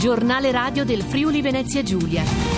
Giornale radio del Friuli Venezia Giulia.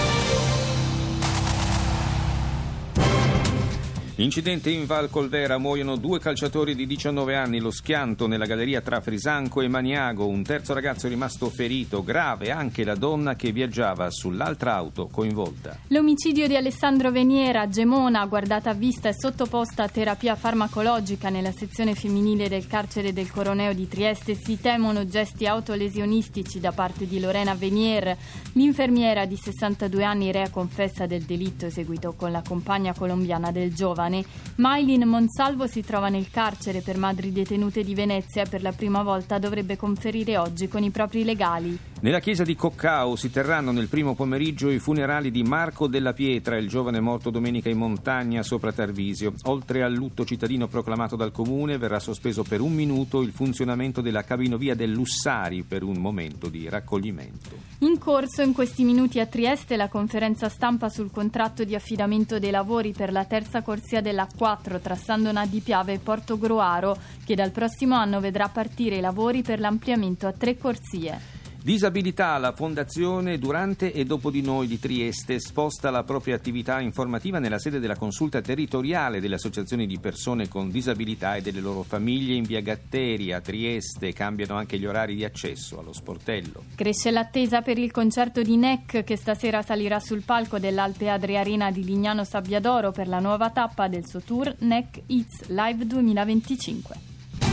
Incidente in Val Colvera, muoiono 2 calciatori di 19 anni, lo schianto nella galleria tra Frisanco e Maniago, un terzo ragazzo è rimasto ferito, grave anche la donna che viaggiava sull'altra auto coinvolta. L'omicidio di Alessandro Veniera a Gemona, guardata a vista e sottoposta a terapia farmacologica nella sezione femminile del carcere del Coroneo di Trieste, si temono gesti autolesionistici da parte di Lorena Venier, l'infermiera di 62 anni rea confessa del delitto eseguito con la compagna colombiana del giovane. Maylin Monsalvo si trova nel carcere per madri detenute di Venezia e per la prima volta dovrebbe conferire oggi con i propri legali. Nella chiesa di Coccao si terranno nel primo pomeriggio i funerali di Marco Della Pietra, il giovane morto domenica in montagna sopra Tarvisio. Oltre al lutto cittadino proclamato dal comune, verrà sospeso per 1 minuto il funzionamento della cabinovia del Lussari per un momento di raccoglimento. In corso in questi minuti a Trieste la conferenza stampa sul contratto di affidamento dei lavori per la terza corsia della A4 tra Sandona di Piave e Porto Groaro, che dal prossimo anno vedrà partire i lavori per l'ampliamento a 3 corsie. Disabilità, la Fondazione Durante e Dopo di Noi di Trieste sposta la propria attività informativa nella sede della consulta territoriale delle associazioni di persone con disabilità e delle loro famiglie in via Gatteri a Trieste. Cambiano anche gli orari di accesso allo sportello. Cresce l'attesa per il concerto di NEC che stasera salirà sul palco dell'Alpe Adria Arena di Lignano Sabbiadoro per la nuova tappa del suo tour NEC It's Live 2025.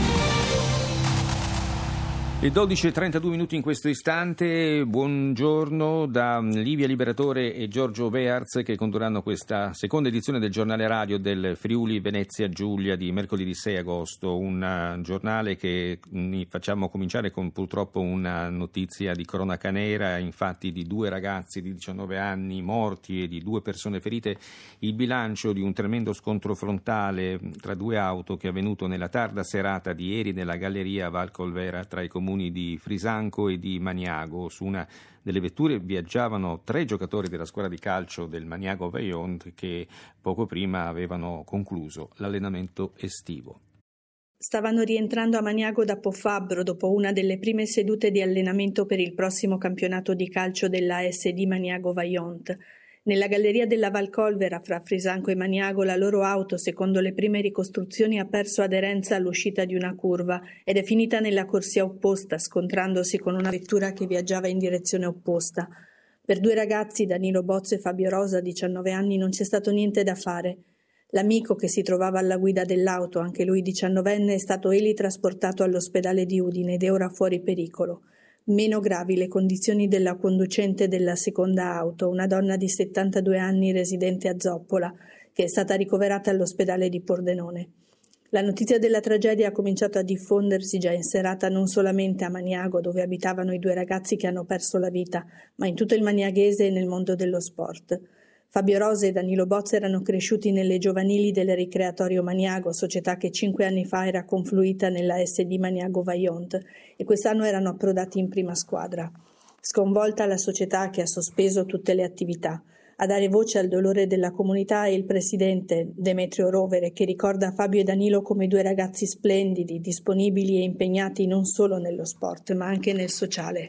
Le 12:32 in questo istante, buongiorno da Livia Liberatore e Giorgio Bearz che condurranno questa seconda edizione del giornale radio del Friuli Venezia Giulia di mercoledì 6 agosto, un giornale che facciamo cominciare con purtroppo una notizia di cronaca nera, infatti di 2 ragazzi di 19 anni morti e di 2 persone ferite, il bilancio di un tremendo scontro frontale tra 2 auto che è avvenuto nella tarda serata di ieri nella galleria Val Colvera tra i comuni di Frisanco e di Maniago. Su una delle vetture viaggiavano 3 giocatori della squadra di calcio del Maniago Vaillant che poco prima avevano concluso l'allenamento estivo. Stavano rientrando a Maniago da Pofabbro dopo una delle prime sedute di allenamento per il prossimo campionato di calcio della ASD Maniago Vaillant. Nella galleria della Val Colvera fra Frisanco e Maniago la loro auto, secondo le prime ricostruzioni, ha perso aderenza all'uscita di una curva ed è finita nella corsia opposta, scontrandosi con una vettura che viaggiava in direzione opposta. Per 2 ragazzi, Danilo Bozzo e Fabio Rosa, 19 anni, non c'è stato niente da fare. L'amico che si trovava alla guida dell'auto, anche lui 19enne, è stato elitrasportato all'ospedale di Udine ed è ora fuori pericolo. Meno gravi le condizioni della conducente della seconda auto, una donna di 72 anni residente a Zoppola, che è stata ricoverata all'ospedale di Pordenone. La notizia della tragedia ha cominciato a diffondersi già in serata non solamente a Maniago, dove abitavano i 2 ragazzi che hanno perso la vita, ma in tutto il maniaghese e nel mondo dello sport. Fabio Rosa e Danilo Bozzo erano cresciuti nelle giovanili del Ricreatorio Maniago, società che 5 anni fa era confluita nella SD Maniago Vaillant e quest'anno erano approdati in prima squadra. Sconvolta la società che ha sospeso tutte le attività. A dare voce al dolore della comunità è il presidente Demetrio Rovere, che ricorda Fabio e Danilo come 2 ragazzi splendidi, disponibili e impegnati non solo nello sport ma anche nel sociale.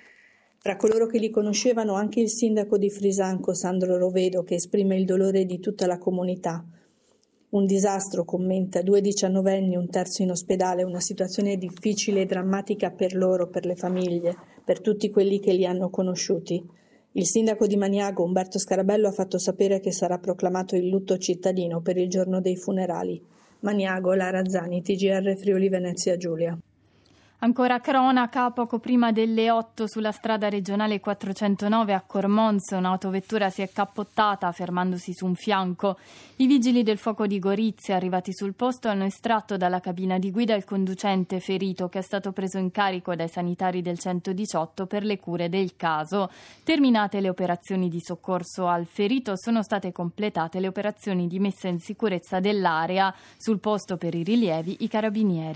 Tra coloro che li conoscevano anche il sindaco di Frisanco, Sandro Rovedo, che esprime il dolore di tutta la comunità. Un disastro, commenta, 2 diciannovenni, un terzo in ospedale, una situazione difficile e drammatica per loro, per le famiglie, per tutti quelli che li hanno conosciuti. Il sindaco di Maniago, Umberto Scarabello, ha fatto sapere che sarà proclamato il lutto cittadino per il giorno dei funerali. Maniago, Lara Zani, TGR Friuli Venezia Giulia. Ancora cronaca, poco prima delle 8 sulla strada regionale 409 a Cormonze un'autovettura si è cappottata fermandosi su un fianco. I vigili del fuoco di Gorizia arrivati sul posto hanno estratto dalla cabina di guida il conducente ferito che è stato preso in carico dai sanitari del 118 per le cure del caso. Terminate le operazioni di soccorso al ferito sono state completate le operazioni di messa in sicurezza dell'area. Sul posto per i rilievi i carabinieri.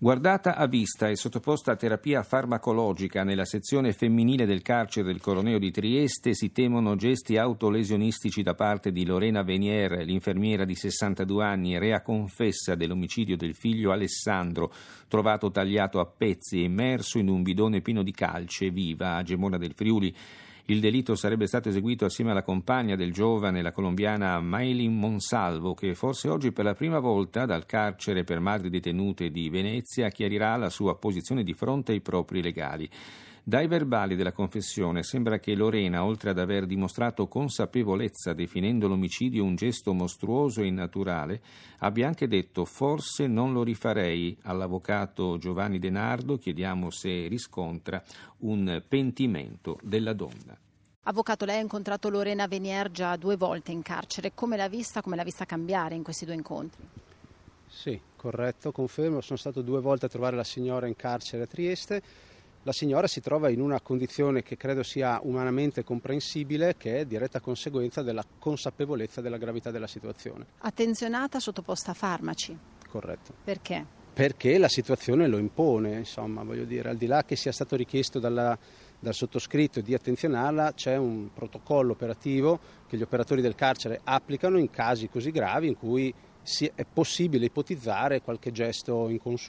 Guardata a vista e sottoposta a terapia farmacologica nella sezione femminile del carcere del Coroneo di Trieste, si temono gesti autolesionistici da parte di Lorena Venier, l'infermiera di 62 anni, rea confessa dell'omicidio del figlio Alessandro, trovato tagliato a pezzi e immerso in un bidone pieno di calce viva a Gemona del Friuli. Il delitto sarebbe stato eseguito assieme alla compagna del giovane, la colombiana Maylin Monsalvo, che forse oggi per la prima volta dal carcere per madri detenute di Venezia chiarirà la sua posizione di fronte ai propri legali. Dai verbali della confessione sembra che Lorena, oltre ad aver dimostrato consapevolezza definendo l'omicidio un gesto mostruoso e innaturale, abbia anche detto «forse non lo rifarei». All'avvocato Giovanni De Nardo chiediamo se riscontra un pentimento della donna. Avvocato, lei ha incontrato Lorena Venier già 2 volte in carcere. Come l'ha vista cambiare in questi 2 incontri? Sì, corretto, confermo. Sono stato 2 volte a trovare la signora in carcere a Trieste. La signora si trova in una condizione che credo sia umanamente comprensibile, che è diretta conseguenza della consapevolezza della gravità della situazione. Attenzionata, sottoposta a farmaci. Corretto. Perché? Perché la situazione lo impone, insomma, voglio dire, al di là che sia stato richiesto dal sottoscritto di attenzionarla, c'è un protocollo operativo che gli operatori del carcere applicano in casi così gravi in cui è possibile ipotizzare qualche gesto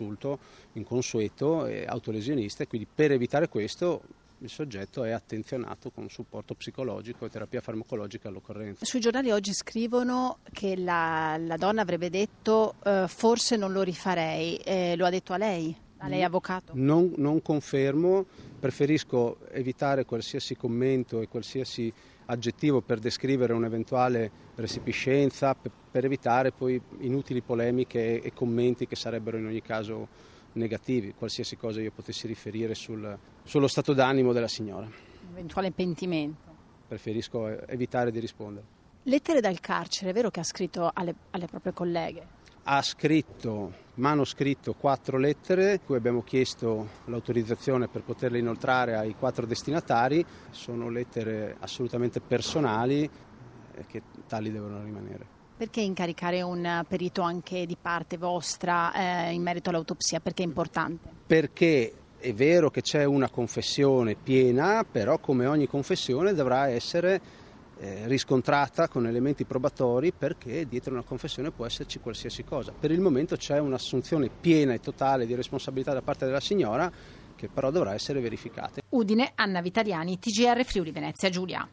inconsueto e autolesionista, e quindi per evitare questo il soggetto è attenzionato con supporto psicologico e terapia farmacologica all'occorrenza. Sui giornali oggi scrivono che la donna avrebbe detto forse non lo rifarei. Lo ha detto a lei? A lei avvocato? Non confermo, preferisco evitare qualsiasi commento e qualsiasi aggettivo per descrivere un'eventuale resipiscenza, per evitare poi inutili polemiche e commenti che sarebbero in ogni caso negativi, qualsiasi cosa io potessi riferire sullo stato d'animo della signora. Eventuale pentimento. Preferisco evitare di rispondere. Lettere dal carcere, è vero che ha scritto alle proprie colleghe? Ha manoscritto 4 lettere, cui abbiamo chiesto l'autorizzazione per poterle inoltrare ai 4 destinatari. Sono lettere assolutamente personali che tali devono rimanere. Perché incaricare un perito anche di parte vostra in merito all'autopsia? Perché è importante? Perché è vero che c'è una confessione piena, però come ogni confessione dovrà essere riscontrata con elementi probatori, perché dietro una confessione può esserci qualsiasi cosa. Per il momento c'è un'assunzione piena e totale di responsabilità da parte della signora, che però dovrà essere verificata. Udine, Anna Vitaliani, TGR Friuli Venezia Giulia.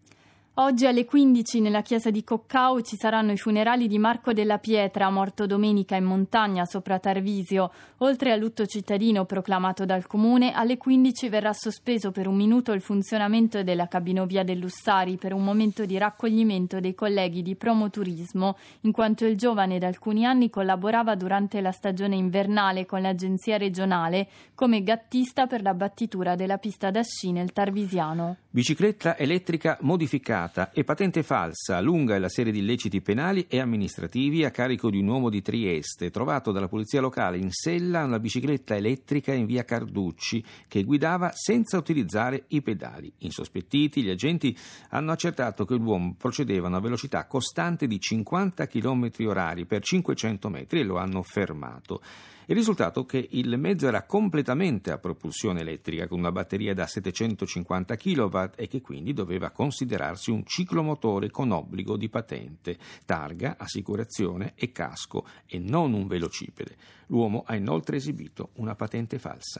Oggi alle 15 nella chiesa di Coccao ci saranno i funerali di Marco Della Pietra, morto domenica in montagna sopra Tarvisio. Oltre al lutto cittadino proclamato dal Comune, alle 15 verrà sospeso per 1 minuto il funzionamento della cabinovia del Lussari per un momento di raccoglimento dei colleghi di Promoturismo, in quanto il giovane da alcuni anni collaborava durante la stagione invernale con l'agenzia regionale come gattista per la battitura della pista da sci nel Tarvisiano. Bicicletta elettrica modificata e patente falsa, lunga è la serie di illeciti penali e amministrativi a carico di un uomo di Trieste, trovato dalla polizia locale in sella una bicicletta elettrica in via Carducci che guidava senza utilizzare i pedali. Insospettiti, gli agenti hanno accertato che l'uomo procedeva a una velocità costante di 50 km/h per 500 metri e lo hanno fermato. Il risultato è che il mezzo era completamente a propulsione elettrica con una batteria da 750 kW e che quindi doveva considerarsi un ciclomotore con obbligo di patente, targa, assicurazione e casco e non un velocipede. L'uomo ha inoltre esibito una patente falsa.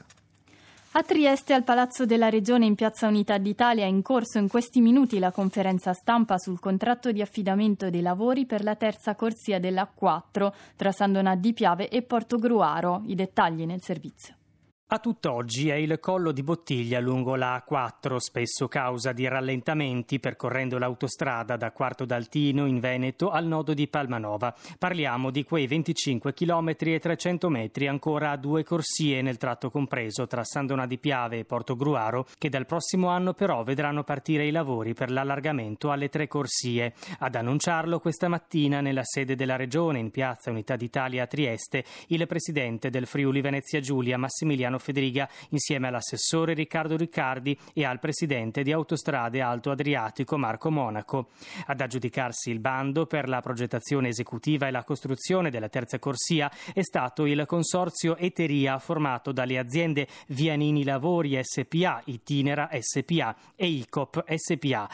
A Trieste, al Palazzo della Regione in Piazza Unità d'Italia, è in corso in questi minuti la conferenza stampa sul contratto di affidamento dei lavori per la terza corsia della A4 tra San Donà di Piave e Portogruaro. I dettagli nel servizio. A tutt'oggi è il collo di bottiglia lungo la A4, spesso causa di rallentamenti percorrendo l'autostrada da Quarto d'Altino in Veneto al nodo di Palmanova. Parliamo di quei 25 km e 300 metri ancora a 2 corsie nel tratto compreso tra San Donà di Piave e Portogruaro, che dal prossimo anno però vedranno partire i lavori per l'allargamento alle 3 corsie. Ad annunciarlo questa mattina nella sede della Regione in Piazza Unità d'Italia a Trieste il presidente del Friuli Venezia Giulia Massimiliano Stefano Federiga, insieme all'assessore Riccardo Riccardi e al presidente di Autostrade Alto Adriatico Marco Monaco. Ad aggiudicarsi il bando per la progettazione esecutiva e la costruzione della terza corsia è stato il consorzio Eteria, formato dalle aziende Vianini Lavori SPA, Itinera SPA e ICOP SPA.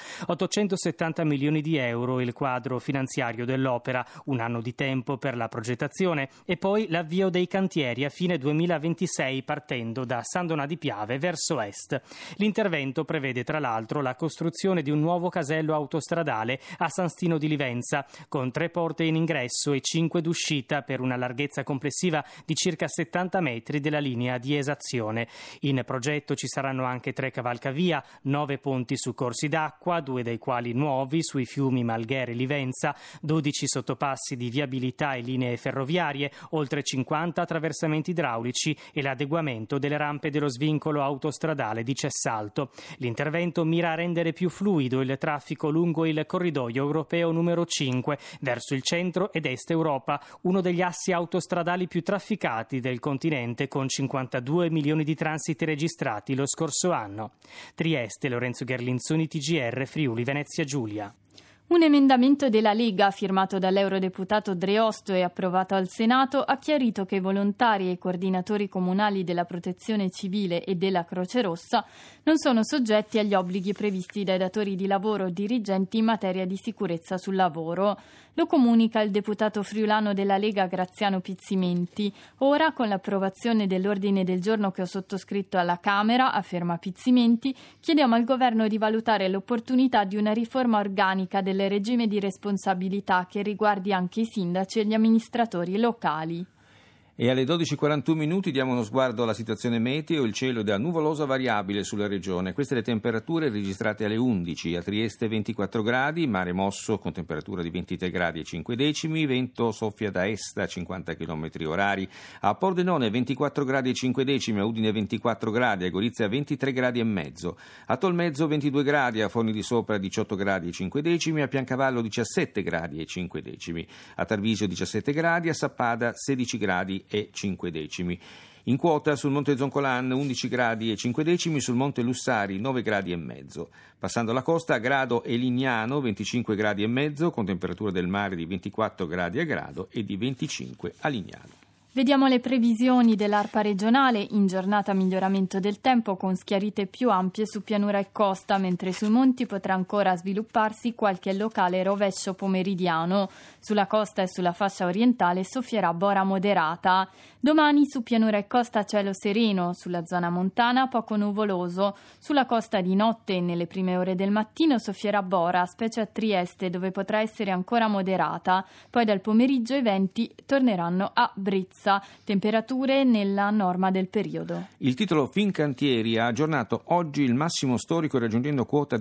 870 milioni di euro il quadro finanziario dell'opera, un anno di tempo per la progettazione e poi l'avvio dei cantieri a fine 2026 partendo da San Donà di Piave verso est. L'intervento prevede tra l'altro la costruzione di un nuovo casello autostradale a San Stino di Livenza con 3 porte in ingresso e 5 d'uscita per una larghezza complessiva di circa 70 metri della linea di esazione. In progetto ci saranno anche 3 cavalcavia, 9 ponti su corsi d'acqua, 2 dei quali nuovi sui fiumi Malghere e Livenza, 12 sottopassi di viabilità e linee ferroviarie, oltre 50 attraversamenti idraulici e l'adeguamento delle rampe dello svincolo autostradale di Cessalto. L'intervento mira a rendere più fluido il traffico lungo il corridoio europeo numero 5 verso il centro ed est Europa, uno degli assi autostradali più trafficati del continente con 52 milioni di transiti registrati lo scorso anno. Trieste, Lorenzo Gherlinzoni, TGR, Friuli, Venezia Giulia. Un emendamento della Lega, firmato dall'eurodeputato Dreosto e approvato al Senato, ha chiarito che i volontari e i coordinatori comunali della Protezione Civile e della Croce Rossa non sono soggetti agli obblighi previsti dai datori di lavoro o dirigenti in materia di sicurezza sul lavoro. Lo comunica il deputato friulano della Lega Graziano Pizzimenti. Ora, con l'approvazione dell'ordine del giorno che ho sottoscritto alla Camera, afferma Pizzimenti, chiediamo al governo di valutare l'opportunità di una riforma organica del regime di responsabilità che riguardi anche i sindaci e gli amministratori locali. E alle 12:41 diamo uno sguardo alla situazione meteo. Il cielo è da nuvolosa variabile sulla regione. Queste le temperature registrate alle 11. A Trieste 24 gradi, mare mosso con temperatura di 23 gradi e 5 decimi, vento soffia da est a 50 km orari. A Pordenone 24 gradi e 5 decimi, a Udine 24 gradi, a Gorizia 23 gradi e mezzo. A Tolmezzo 22 gradi, a Forni di Sopra 18 gradi e 5 decimi, a Piancavallo 17 gradi e 5 decimi. A Tarvisio 17 gradi, a Sappada 16 gradi e 5 decimi. In quota sul Monte Zoncolan 11 gradi e 5 decimi, sul Monte Lussari 9 gradi e mezzo. Passando la costa, a Grado e Lignano 25 gradi e mezzo, con temperatura del mare di 24 gradi a Grado e di 25 a Lignano. Vediamo le previsioni dell'ARPA regionale. In giornata miglioramento del tempo con schiarite più ampie su pianura e costa, mentre sui monti potrà ancora svilupparsi qualche locale rovescio pomeridiano. Sulla costa e sulla fascia orientale soffierà bora moderata. Domani su pianura e costa cielo sereno, sulla zona montana poco nuvoloso. Sulla costa di notte e nelle prime ore del mattino soffierà bora, specie a Trieste dove potrà essere ancora moderata. Poi dal pomeriggio i venti torneranno a Brizza. Temperature nella norma del periodo. Il titolo Fincantieri ha aggiornato oggi il massimo storico raggiungendo quota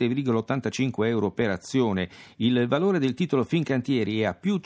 17,85 euro per azione. Il valore del titolo Fincantieri è a più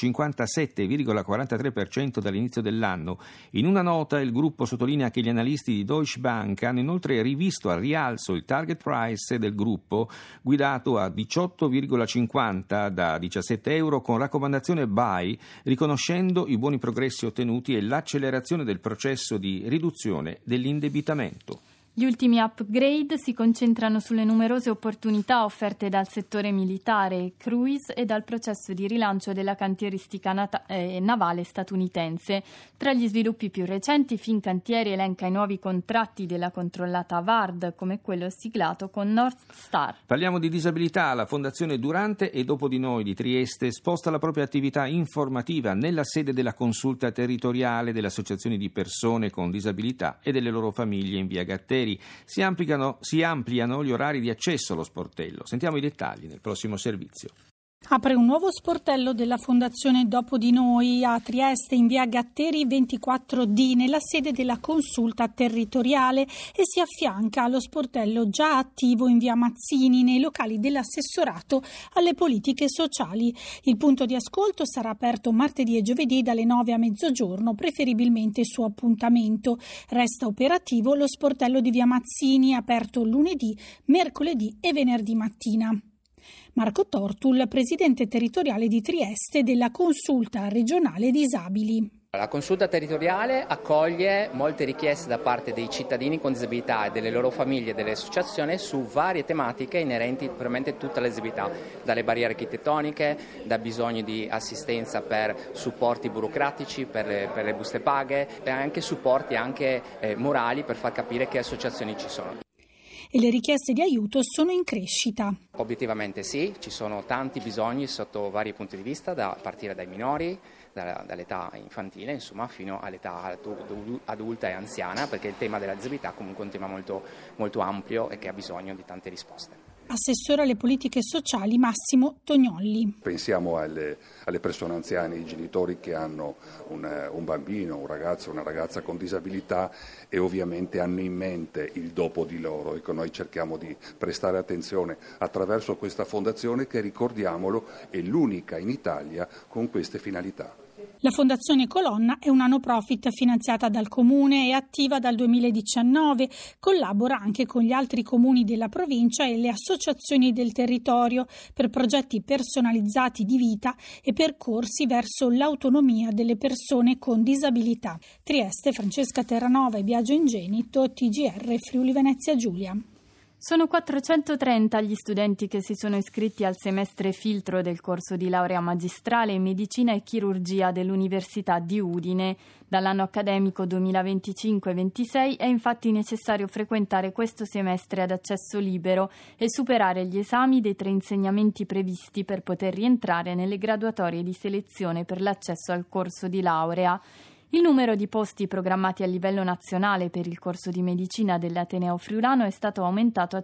157,43% dall'inizio dell'anno. In una nota il gruppo sottolinea che gli analisti di Deutsche Bank hanno inoltre rivisto al rialzo il target price del gruppo, guidato a 18,50 da 17 euro con raccomandazione buy, riconoscendo i buoni progressi ottenuti e l'accelerazione del processo di riduzione dell'indebitamento. Gli ultimi upgrade si concentrano sulle numerose opportunità offerte dal settore militare, cruise e dal processo di rilancio della cantieristica navale statunitense. Tra gli sviluppi più recenti, Fincantieri elenca i nuovi contratti della controllata VARD, come quello siglato con North Star. Parliamo di disabilità. La Fondazione Durante e Dopo di Noi di Trieste sposta la propria attività informativa nella sede della consulta territoriale delle associazioni di persone con disabilità e delle loro famiglie in via Gatteri. Si ampliano gli orari di accesso allo sportello. Sentiamo i dettagli nel prossimo servizio. Apre un nuovo sportello della Fondazione Dopo di Noi a Trieste in via Gatteri 24D nella sede della consulta territoriale e si affianca allo sportello già attivo in via Mazzini nei locali dell'assessorato alle politiche sociali. Il punto di ascolto sarà aperto martedì e giovedì dalle 9 a mezzogiorno, preferibilmente su appuntamento. Resta operativo lo sportello di via Mazzini, aperto lunedì, mercoledì e venerdì mattina. Marco Tortul, presidente territoriale di Trieste della Consulta Regionale Disabili. La consulta territoriale accoglie molte richieste da parte dei cittadini con disabilità e delle loro famiglie e delle associazioni su varie tematiche inerenti veramente a tutta la disabilità, dalle barriere architettoniche, da bisogni di assistenza per supporti burocratici, per le buste paghe e anche supporti morali per far capire che associazioni ci sono. E le richieste di aiuto sono in crescita. Obiettivamente sì, ci sono tanti bisogni sotto vari punti di vista, da partire dai minori, dall'età infantile insomma, fino all'età adulta e anziana, perché il tema della disabilità comunque è un tema molto, molto ampio e che ha bisogno di tante risposte. Assessore alle politiche sociali Massimo Tognolli. Pensiamo alle persone anziane, ai genitori che hanno un bambino, un ragazzo, una ragazza con disabilità e ovviamente hanno in mente il dopo di loro. Ecco, noi cerchiamo di prestare attenzione attraverso questa fondazione che, ricordiamolo, è l'unica in Italia con queste finalità. La Fondazione Colonna è una no profit finanziata dal Comune e attiva dal 2019, collabora anche con gli altri comuni della provincia e le associazioni del territorio per progetti personalizzati di vita e percorsi verso l'autonomia delle persone con disabilità. Trieste, Francesca Terranova e Biagio Ingenito, TGR Friuli Venezia Giulia. Sono 430 gli studenti che si sono iscritti al semestre filtro del corso di laurea magistrale in medicina e chirurgia dell'Università di Udine. Dall'anno accademico 2025-26 è infatti necessario frequentare questo semestre ad accesso libero e superare gli esami dei 3 insegnamenti previsti per poter rientrare nelle graduatorie di selezione per l'accesso al corso di laurea. Il numero di posti programmati a livello nazionale per il corso di medicina dell'Ateneo Friulano è stato aumentato a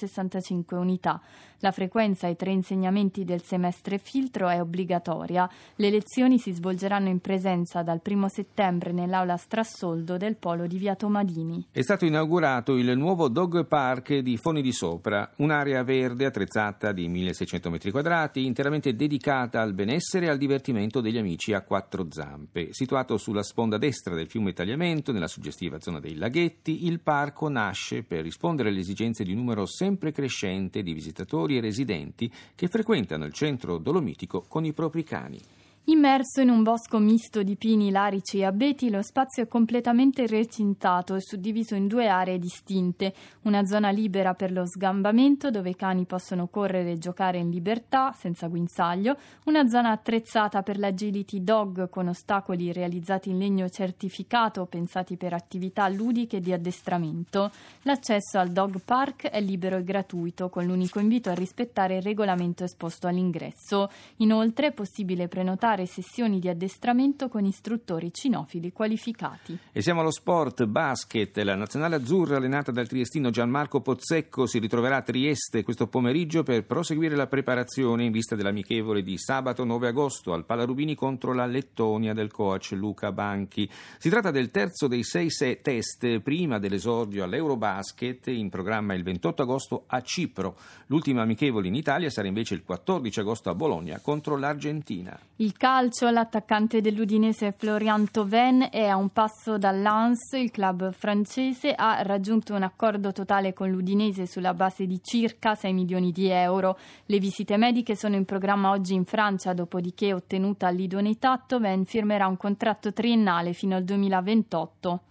165 unità. La frequenza ai 3 insegnamenti del semestre filtro è obbligatoria. Le lezioni si svolgeranno in presenza dal 1 settembre nell'aula Strassoldo del Polo di Via Tomadini. È stato inaugurato il nuovo Dog Park di Foni di Sopra, un'area verde attrezzata di 1600 metri quadrati, interamente dedicata al benessere e al divertimento degli amici a 4 zampe. Situato sulla sponda destra del fiume Tagliamento, nella suggestiva zona dei laghetti, il parco nasce per rispondere alle esigenze di un numero sempre crescente di visitatori e residenti che frequentano il centro dolomitico con i propri cani. Immerso in un bosco misto di pini, larici e abeti, lo spazio è completamente recintato e suddiviso in 2 aree distinte. Una zona libera per lo sgambamento, dove i cani possono correre e giocare in libertà, senza guinzaglio. Una zona attrezzata per l'agility dog, con ostacoli realizzati in legno certificato, pensati per attività ludiche e di addestramento. L'accesso al dog park è libero e gratuito, con l'unico invito a rispettare il regolamento esposto all'ingresso. Inoltre è possibile prenotare sessioni di addestramento con istruttori cinofili qualificati. E siamo allo sport, basket. La nazionale azzurra, allenata dal triestino Gianmarco Pozzecco, si ritroverà a Trieste questo pomeriggio per proseguire la preparazione in vista dell'amichevole di sabato 9 agosto al Palarubini contro la Lettonia del coach Luca Banchi. Si tratta del terzo dei 6 test prima dell'esordio all'Eurobasket, in programma il 28 agosto a Cipro. L'ultima amichevole in Italia sarà invece il 14 agosto a Bologna contro l'Argentina. Il calcio, l'attaccante dell'Udinese Florian Thauvin è a un passo dal Lens. Il club francese ha raggiunto un accordo totale con l'Udinese sulla base di circa 6 milioni di euro. Le visite mediche sono in programma oggi in Francia, dopodiché, ottenuta l'idoneità, Thauvin firmerà un contratto triennale fino al 2028.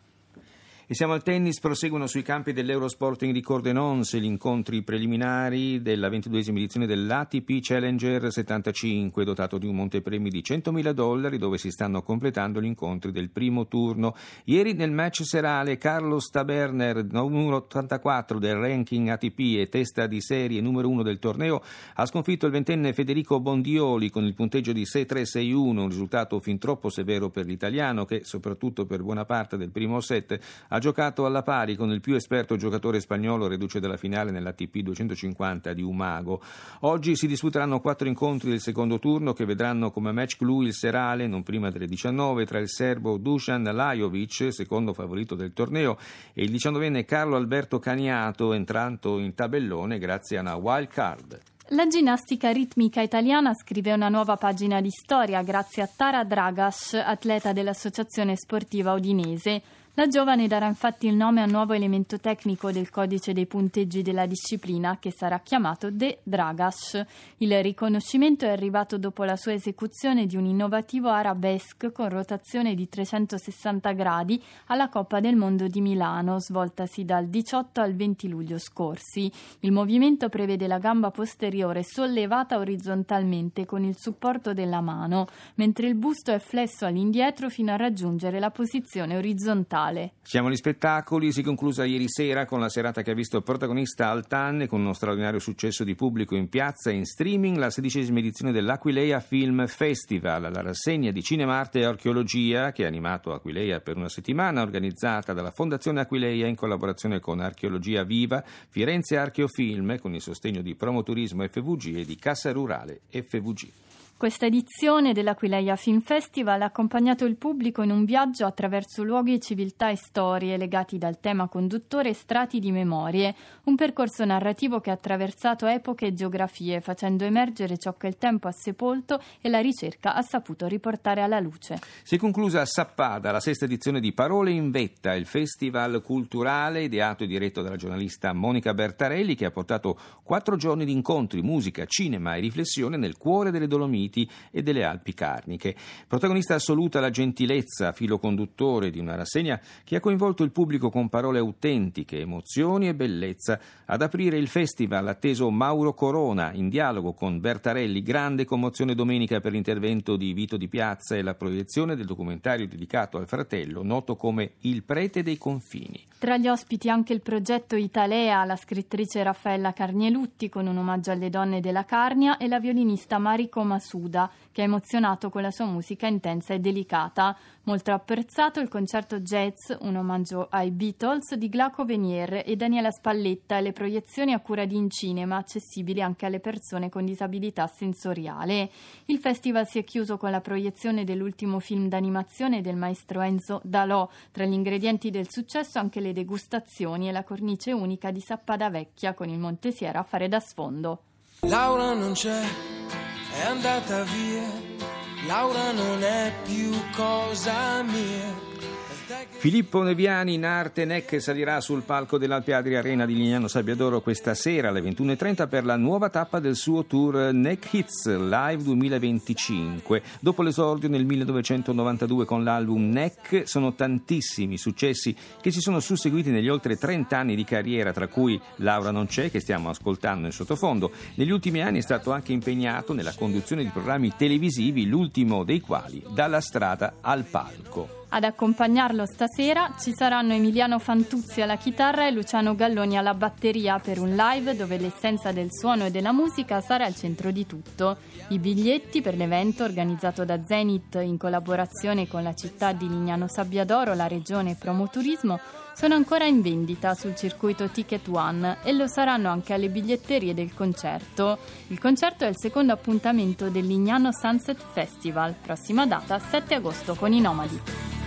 E siamo al tennis, proseguono sui campi dell'Eurosporting di Cordenons gli incontri preliminari della 22esima edizione dell'ATP Challenger 75, dotato di un montepremi di $100.000, dove si stanno completando gli incontri del primo turno. Ieri nel match serale Carlos Taberner, numero 84 del ranking ATP e testa di serie numero 1 del torneo, ha sconfitto il 20enne Federico Bondioli con il punteggio di 6-3-6-1, un risultato fin troppo severo per l'italiano che, soprattutto per buona parte del primo set, ha giocato alla pari con il più esperto giocatore spagnolo reduce dalla finale nell'ATP 250 di Umago. Oggi si disputeranno 4 incontri del secondo turno che vedranno come match clou il serale, non prima delle 19, tra il serbo Dusan Lajovic, secondo favorito del torneo, e il 19enne Carlo Alberto Caniato, entrato in tabellone grazie a una wild card. La ginnastica ritmica italiana scrive una nuova pagina di storia grazie a Tara Dragas, atleta dell'Associazione Sportiva Udinese. La giovane darà infatti il nome a un nuovo elemento tecnico del codice dei punteggi della disciplina che sarà chiamato De Dragaš. Il riconoscimento è arrivato dopo la sua esecuzione di un innovativo arabesque con rotazione di 360 gradi alla Coppa del Mondo di Milano, svoltasi dal 18 al 20 luglio scorsi. Il movimento prevede la gamba posteriore sollevata orizzontalmente con il supporto della mano, mentre il busto è flesso all'indietro fino a raggiungere la posizione orizzontale. Siamo agli spettacoli, si è conclusa ieri sera con la serata che ha visto protagonista Altan con uno straordinario successo di pubblico in piazza e in streaming, la 16ª edizione dell'Aquileia Film Festival, la rassegna di cinema, arte e archeologia che ha animato Aquileia per una settimana, organizzata dalla Fondazione Aquileia in collaborazione con Archeologia Viva, Firenze Archeofilm con il sostegno di Promoturismo FVG e di Cassa Rurale FVG. Questa edizione dell'Aquileia Film Festival ha accompagnato il pubblico in un viaggio attraverso luoghi, civiltà e storie legati dal tema conduttore e strati di memorie, un percorso narrativo che ha attraversato epoche e geografie, facendo emergere ciò che il tempo ha sepolto e la ricerca ha saputo riportare alla luce. Si è conclusa a Sappada la 6ª edizione di Parole in Vetta, il festival culturale ideato e diretto dalla giornalista Monica Bertarelli, che ha portato 4 giorni di incontri, musica, cinema e riflessione nel cuore delle Dolomiti e delle Alpi Carniche. Protagonista assoluta la gentilezza, filo conduttore di una rassegna che ha coinvolto il pubblico con parole autentiche, emozioni e bellezza. Ad aprire il festival atteso Mauro Corona, in dialogo con Bertarelli, grande commozione domenica per l'intervento di Vito Di Piazza e la proiezione del documentario dedicato al fratello, noto come Il prete dei confini. Tra gli ospiti anche il progetto Italea, la scrittrice Raffaella Carnielutti con un omaggio alle donne della Carnia e la violinista Mariko Masuda, che ha emozionato con la sua musica intensa e delicata. Molto apprezzato il concerto jazz, un omaggio ai Beatles di Glauco Venier e Daniela Spalletta e le proiezioni a cura di Incinema, accessibili anche alle persone con disabilità sensoriale. Il festival si è chiuso con la proiezione dell'ultimo film d'animazione del maestro Enzo Dalò. Tra gli ingredienti del successo anche le degustazioni e la cornice unica di Sappada Vecchia con il Monte Siera a fare da sfondo. Laura non c'è, è andata via, Laura non è più cosa mia. Filippo Neviani in arte NEC salirà sul palco dell'Alpe Adria Arena di Lignano Sabbiadoro questa sera alle 21:30 per la nuova tappa del suo tour NEC Hits Live 2025. Dopo l'esordio nel 1992 con l'album NEC, sono tantissimi successi che si sono susseguiti negli oltre 30 anni di carriera, tra cui Laura non c'è, che stiamo ascoltando in sottofondo. Negli ultimi anni è stato anche impegnato nella conduzione di programmi televisivi, l'ultimo dei quali Dalla strada al palco. Ad accompagnarlo stasera ci saranno Emiliano Fantuzzi alla chitarra e Luciano Galloni alla batteria per un live dove l'essenza del suono e della musica sarà al centro di tutto. I biglietti per l'evento, organizzato da Zenith in collaborazione con la città di Lignano Sabbiadoro, la regione e Promoturismo, sono ancora in vendita sul circuito Ticket One e lo saranno anche alle biglietterie del concerto. Il concerto è il secondo appuntamento del Lignano Sunset Festival, prossima data 7 agosto con i Nomadi.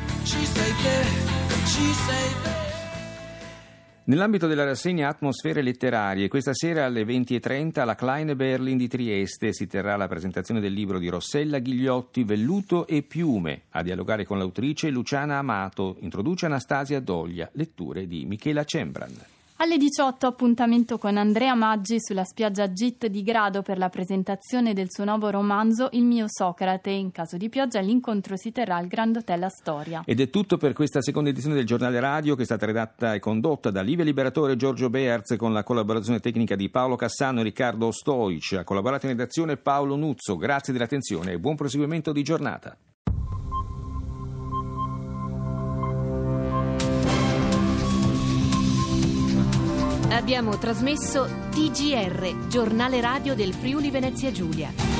Nell'ambito della rassegna Atmosfere letterarie, questa sera alle 20:30 alla Kleine Berlin di Trieste si terrà la presentazione del libro di Rossella Ghigliotti, Velluto e piume. A dialogare con l'autrice Luciana Amato, introduce Anastasia Doglia, letture di Michela Cembran. Alle 18 appuntamento con Andrea Maggi sulla spiaggia Git di Grado per la presentazione del suo nuovo romanzo Il mio Socrate. In caso di pioggia l'incontro si terrà al Grand Hotel Astoria. Ed è tutto per questa seconda edizione del Giornale Radio, che è stata redatta e condotta da Livia Liberatore e Giorgio Bearz con la collaborazione tecnica di Paolo Cassano e Riccardo Stoic. Ha collaborato in redazione Paolo Nuzzo. Grazie dell'attenzione e buon proseguimento di giornata. Abbiamo trasmesso TGR, Giornale Radio del Friuli Venezia Giulia.